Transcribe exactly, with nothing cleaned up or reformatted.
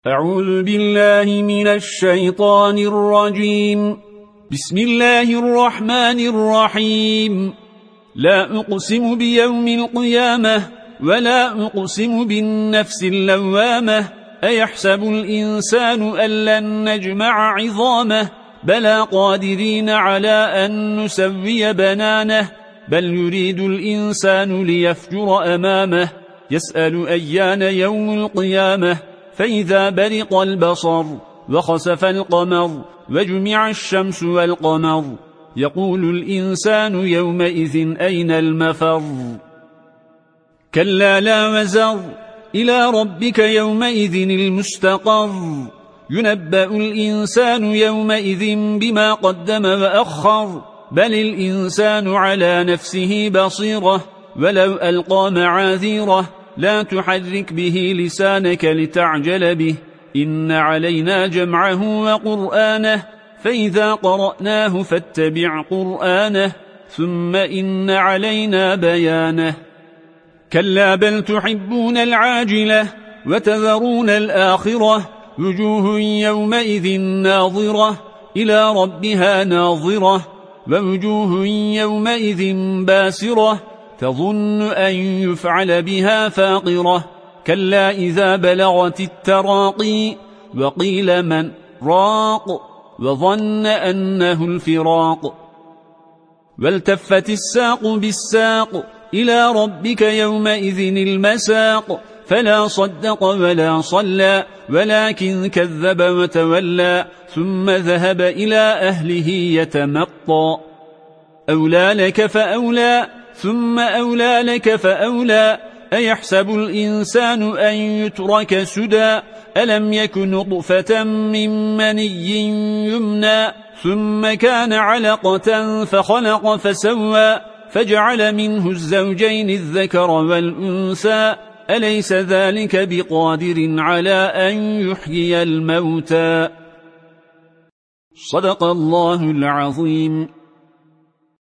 أعوذ بالله من الشيطان الرجيم. بسم الله الرحمن الرحيم. لا أقسم بيوم القيامة ولا أقسم بالنفس اللوامة. أيحسب الإنسان أن لن نجمع عظامه بلى قادرين على أن نسوي بنانه بل يريد الإنسان ليفجر أمامه يسأل أيان يوم القيامة فإذا برق البصر وخسف القمر وجمع الشمس والقمر يقول الإنسان يومئذ أين المفر كلا لا وزر إلى ربك يومئذ المستقر ينبأ الإنسان يومئذ بما قدم وأخر بل الإنسان على نفسه بصيرة ولو ألقى معاذيره لا تحرك به لسانك لتعجل به إن علينا جمعه وقرآنه فإذا قرأناه فاتبع قرآنه ثم إن علينا بيانه كلا بل تحبون العاجلة وتذرون الآخرة وجوه يومئذ ناظرة إلى ربها ناظرة ووجوه يومئذ باسرة تظن أن يفعل بها فاقرة كلا إذا بلغت التراقي وقيل من راق وظن أنه الفراق والتفت الساق بالساق إلى ربك يومئذ المساق فلا صدق ولا صلى ولكن كذب وتولى ثم ذهب إلى أهله يتمطى أولى لك فأولى ثم أولى لك فأولى أيحسب الإنسان أن يترك سدى ألم يكن نطفة من مني يمنى ثم كان علقة فخلق فسوى فجعل منه الزوجين الذكر والأنثى أليس ذلك بقادر على أن يحيي الموتى صدق الله العظيم.